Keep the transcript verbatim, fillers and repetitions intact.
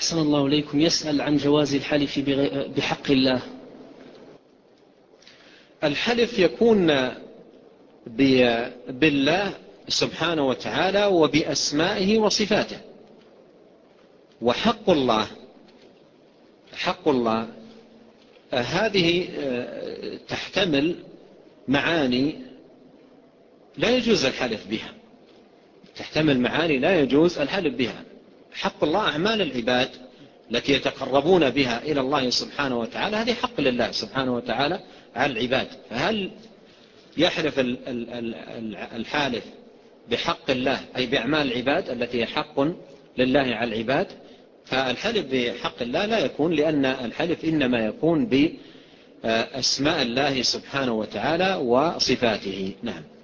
أحسن الله إليكم، يسأل عن جواز الحلف بحق الله. الحلف يكون بالله سبحانه وتعالى وبأسمائه وصفاته. وحق الله حق الله هذه تحتمل معاني لا يجوز الحلف بها تحتمل معاني لا يجوز الحلف بها. حق الله أعمال العباد التي يتقربون بها إلى الله سبحانه وتعالى، هذه حق لله سبحانه وتعالى على العباد. فهل يحلف الحالف بحق الله أي بأعمال العباد التي هي حق لله على العباد؟ فالحلف بحق الله لا يكون، لأن الحلف إنما يكون بأسماء الله سبحانه وتعالى وصفاته. نعم.